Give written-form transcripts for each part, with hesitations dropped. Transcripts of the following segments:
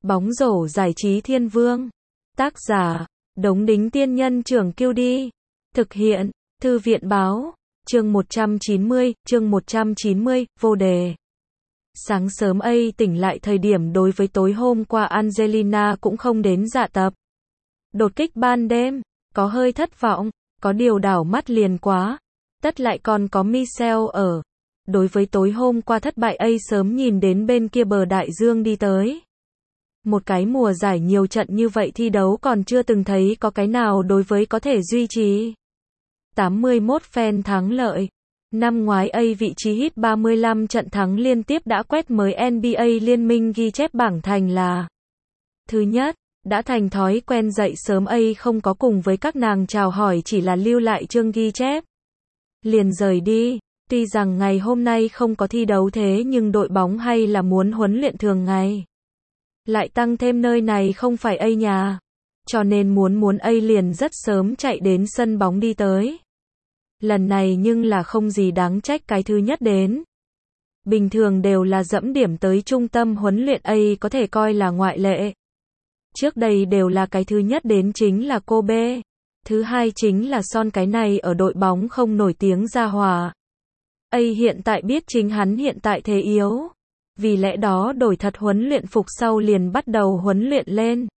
Bóng rổ giải trí thiên vương. Tác giả, Đống Đính Tiên Nhân Trưởng Kiêu Đi. Thực hiện, Thư viện Báo. Chương 190, vô đề. Sáng sớm tỉnh lại thời điểm đối với tối hôm qua Angelina cũng không đến dạ tập. Đột kích ban đêm, có hơi thất vọng, có điều đảo mắt liền quá. Tất lại còn có Michelle ở. Đối với tối hôm qua thất bại sớm nhìn đến bên kia bờ đại dương đi tới. Một cái mùa giải nhiều trận như vậy thi đấu còn chưa từng thấy có cái nào đối với có thể duy trì 81 phen thắng lợi. Năm ngoái vị trí hit 35 trận thắng liên tiếp đã quét mới NBA liên minh ghi chép bảng thành là thứ nhất. Đã thành thói quen dậy sớm không có cùng với các nàng chào hỏi, chỉ là lưu lại chương ghi chép liền rời đi. Tuy rằng ngày hôm nay không có thi đấu thế nhưng đội bóng hay là muốn huấn luyện thường ngày. Lại tăng thêm nơi này không phải nhà. Cho nên muốn liền rất sớm chạy đến sân bóng đi tới. Lần này nhưng là không gì đáng trách, cái thứ nhất đến. Bình thường đều là dẫm điểm tới trung tâm huấn luyện, có thể coi là ngoại lệ. Trước đây đều là cái thứ nhất đến chính là Kobe. Thứ hai chính là Son, cái này ở đội bóng không nổi tiếng ra hòa. Hiện tại biết chính hắn hiện tại thế yếu. Vì lẽ đó đổi thật huấn luyện phục sau liền bắt đầu huấn luyện lên.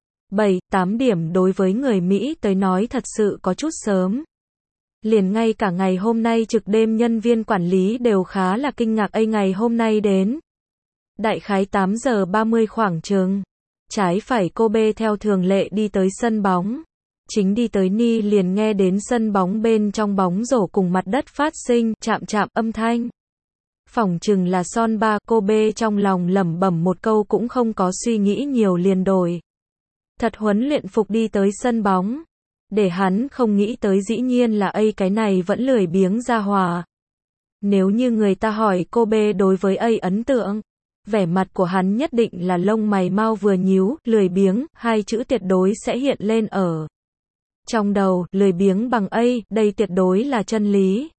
7-8 điểm đối với người Mỹ tới nói thật sự có chút sớm. Liền ngay cả ngày hôm nay trực đêm nhân viên quản lý đều khá là kinh ngạc ngày hôm nay đến. Đại khái 8 giờ 30 khoảng chừng. Trái phải Kobe theo thường lệ đi tới sân bóng. Chính đi tới liền nghe đến sân bóng bên trong bóng rổ cùng mặt đất phát sinh chạm âm thanh. Phỏng chừng là Son ba. Kobe trong lòng lẩm bẩm một câu cũng không có suy nghĩ nhiều liền đổi thật huấn luyện phục đi tới sân bóng. Để hắn không nghĩ tới dĩ nhiên là cái này vẫn lười biếng ra hòa. Nếu như người ta hỏi Kobe đối với ấn tượng, vẻ mặt của hắn nhất định là lông mày mau vừa nhíu, lười biếng, hai chữ tuyệt đối sẽ hiện lên ở trong đầu. Lười biếng bằng đây tuyệt đối là chân lý.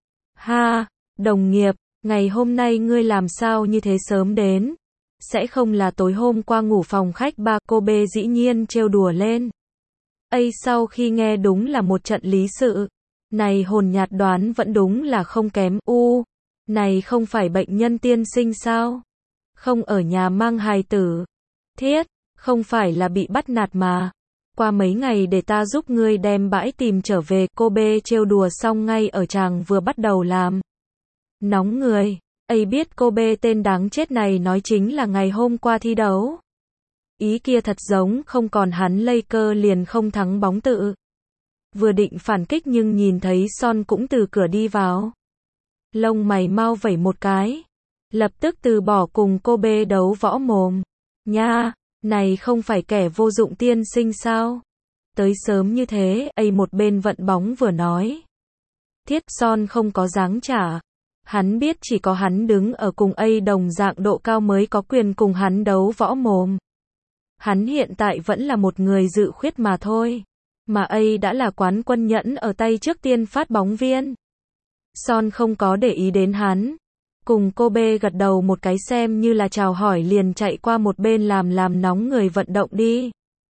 Ha, đồng nghiệp, ngày hôm nay ngươi làm sao như thế sớm đến? Sẽ không là tối hôm qua ngủ phòng khách ba? Kobe dĩ nhiên trêu đùa lên. Sau khi nghe đúng là một trận lý sự. Này hồn nhạt đoán vẫn đúng là không kém. Này không phải bệnh nhân tiên sinh sao? Không ở nhà mang hài tử. Thiết, không phải là bị bắt nạt mà. Qua mấy ngày để ta giúp ngươi đem bãi tìm trở về. Kobe trêu đùa xong ngay ở chàng vừa bắt đầu làm nóng người. Biết Kobe tên đáng chết này nói chính là ngày hôm qua thi đấu. Ý kia thật giống không còn hắn Lakers liền không thắng bóng tự. Vừa định phản kích nhưng nhìn thấy Son cũng từ cửa đi vào. Lông mày mau vẩy một cái. Lập tức từ bỏ cùng Kobe đấu võ mồm. Nha, này không phải kẻ vô dụng tiên sinh sao? Tới sớm như thế, một bên vận bóng vừa nói. Thiết, Son không có dáng trả. Hắn biết chỉ có hắn đứng ở cùng đồng dạng độ cao mới có quyền cùng hắn đấu võ mồm. Hắn hiện tại vẫn là một người dự khuyết mà thôi. Mà đã là quán quân nhẫn ở tay trước tiên phát bóng viên. Son không có để ý đến hắn. Cùng Kobe gật đầu một cái xem như là chào hỏi liền chạy qua một bên làm nóng người vận động đi.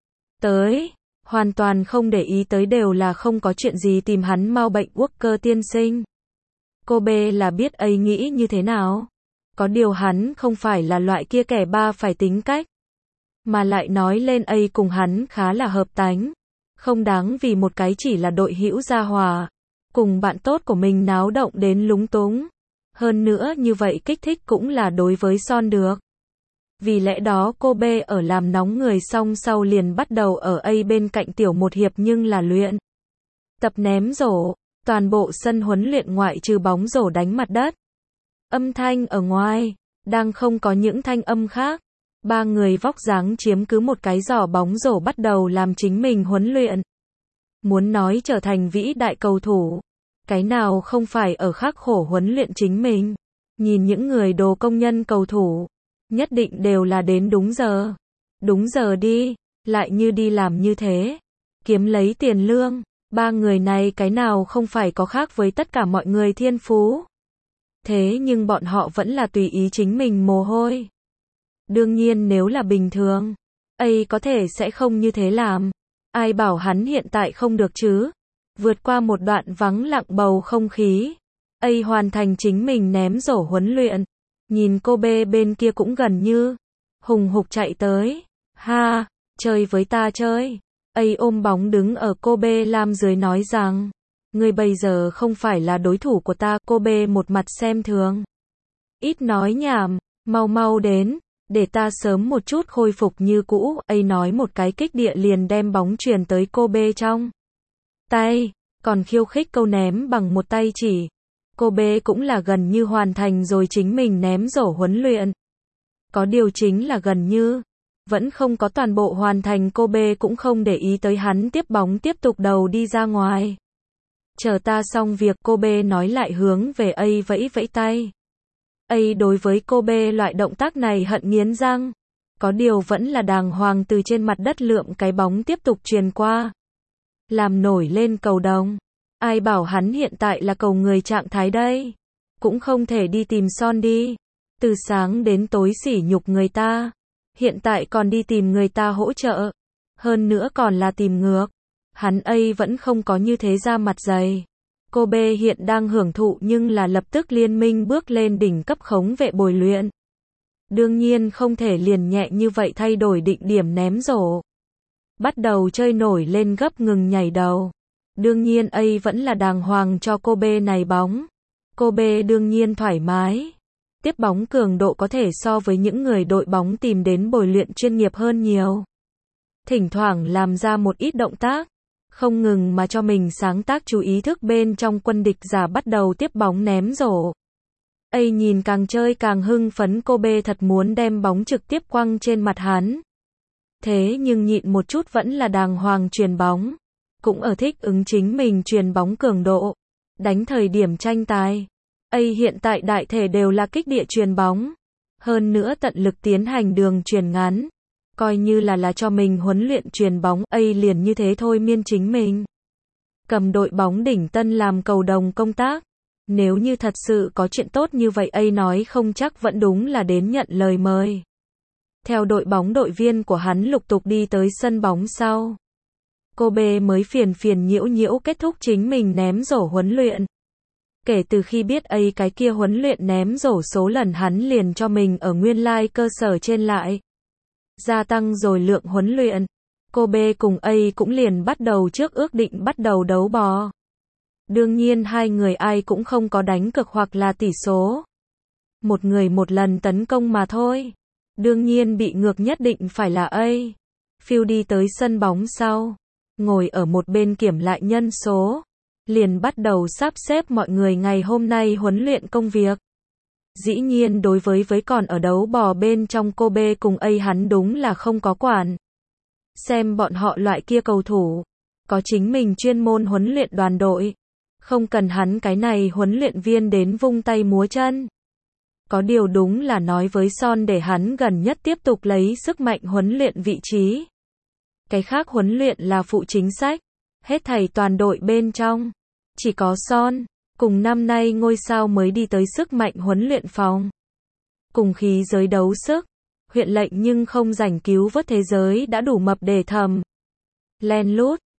Tới, hoàn toàn không để ý tới đều là không có chuyện gì tìm hắn mau bệnh Walker tiên sinh. Kobe là biết nghĩ như thế nào. Có điều hắn không phải là loại kia kẻ ba phải tính cách. Mà lại nói lên cùng hắn khá là hợp tánh. Không đáng vì một cái chỉ là đội hữu gia hòa. Cùng bạn tốt của mình náo động đến lúng túng. Hơn nữa như vậy kích thích cũng là đối với Son được. Vì lẽ đó Kobe ở làm nóng người xong sau liền bắt đầu ở bên cạnh tiểu một hiệp nhưng là luyện tập ném rổ. Toàn bộ sân huấn luyện ngoại trừ bóng rổ đánh mặt đất. Âm thanh ở ngoài, đang không có những thanh âm khác. Ba người vóc dáng chiếm cứ một cái giỏ bóng rổ bắt đầu làm chính mình huấn luyện. Muốn nói trở thành vĩ đại cầu thủ. Cái nào không phải ở khắc khổ huấn luyện chính mình. Nhìn những người đồ công nhân cầu thủ. Nhất định đều là đến đúng giờ. Đúng giờ đi, lại như đi làm như thế. Kiếm lấy tiền lương. Ba người này cái nào không phải có khác với tất cả mọi người thiên phú. Thế nhưng bọn họ vẫn là tùy ý chính mình mồ hôi. Đương nhiên nếu là bình thường, ấy có thể sẽ không như thế làm. Ai bảo hắn hiện tại không được chứ? Vượt qua một đoạn vắng lặng bầu không khí, ấy hoàn thành chính mình ném rổ huấn luyện. Nhìn cô bê bên kia cũng gần như hùng hục chạy tới. Ha, chơi với ta chơi. Ấy ôm bóng đứng ở cô bê lam dưới nói rằng, ngươi bây giờ không phải là đối thủ của ta. Cô bê một mặt xem thường. Ít nói nhảm, mau mau đến, để ta sớm một chút khôi phục như cũ. Ấy nói một cái kích địa liền đem bóng truyền tới cô bê trong tay, còn khiêu khích câu ném bằng một tay chỉ. Cô bê cũng là gần như hoàn thành rồi chính mình ném rổ huấn luyện. Có điều chính là gần như, vẫn không có toàn bộ hoàn thành. Cô bê cũng không để ý tới hắn tiếp bóng tiếp tục đầu đi ra ngoài. Chờ ta xong việc, cô bê nói lại hướng về ấy vẫy vẫy tay. Ấy đối với cô bê loại động tác này hận nghiến răng. Có điều vẫn là đàng hoàng từ trên mặt đất lượm cái bóng tiếp tục truyền qua. Làm nổi lên cầu đồng. Ai bảo hắn hiện tại là cầu người trạng thái đây. Cũng không thể đi tìm Son đi. Từ sáng đến tối sỉ nhục người ta. Hiện tại còn đi tìm người ta hỗ trợ. Hơn nữa còn là tìm ngược. Hắn ấy vẫn không có như thế ra mặt dày. Cô B hiện đang hưởng thụ nhưng là lập tức liên minh bước lên đỉnh cấp khống vệ bồi luyện. Đương nhiên không thể liền nhẹ như vậy thay đổi định điểm ném rổ. Bắt đầu chơi nổi lên gấp ngừng nhảy đầu. Đương nhiên ấy vẫn là đàng hoàng cho cô B này bóng. Cô B đương nhiên thoải mái. Tiếp bóng cường độ có thể so với những người đội bóng tìm đến bồi luyện chuyên nghiệp hơn nhiều. Thỉnh thoảng làm ra một ít động tác. Không ngừng mà cho mình sáng tác chú ý thức bên trong quân địch giả bắt đầu tiếp bóng ném rổ. Ấy nhìn càng chơi càng hưng phấn. Cô B thật muốn đem bóng trực tiếp quăng trên mặt hắn. Thế nhưng nhịn một chút vẫn là đàng hoàng truyền bóng. Cũng ở thích ứng chính mình truyền bóng cường độ. Đánh thời điểm tranh tài. Ấy hiện tại đại thể đều là kích địa truyền bóng. Hơn nữa tận lực tiến hành đường truyền ngắn. Coi như là cho mình huấn luyện truyền bóng. Ấy liền như thế thôi miên chính mình. Cầm đội bóng đỉnh tân làm cầu đồng công tác. Nếu như thật sự có chuyện tốt như vậy ấy nói không chắc vẫn đúng là đến nhận lời mời. Theo đội bóng đội viên của hắn lục tục đi tới sân bóng sau. Cô B mới phiền nhiễu kết thúc chính mình ném rổ huấn luyện. Kể từ khi biết ấy cái kia huấn luyện ném rổ số lần hắn liền cho mình ở nguyên lai cơ sở trên lại. Gia tăng rồi lượng huấn luyện. Cô B cùng ấy cũng liền bắt đầu trước ước định bắt đầu đấu bò. Đương nhiên hai người ai cũng không có đánh cược hoặc là tỷ số. Một người một lần tấn công mà thôi. Đương nhiên bị ngược nhất định phải là ấy. Phiêu đi tới sân bóng sau. Ngồi ở một bên kiểm lại nhân số. Liền bắt đầu sắp xếp mọi người ngày hôm nay huấn luyện công việc. Dĩ nhiên đối với còn ở đấu bò bên trong cô B cùng ấy hắn đúng là không có quản. Xem bọn họ loại kia cầu thủ. Có chính mình chuyên môn huấn luyện đoàn đội. Không cần hắn cái này huấn luyện viên đến vung tay múa chân. Có điều đúng là nói với Son để hắn gần nhất tiếp tục lấy sức mạnh huấn luyện vị trí. Cái khác huấn luyện là phụ chính sách. Hết thảy toàn đội bên trong. Chỉ có Son. Cùng năm nay ngôi sao mới đi tới sức mạnh huấn luyện phòng. Cùng khí giới đấu sức. Huyện lệnh nhưng không rảnh cứu vớt thế giới đã đủ mập để thầm. Len lút.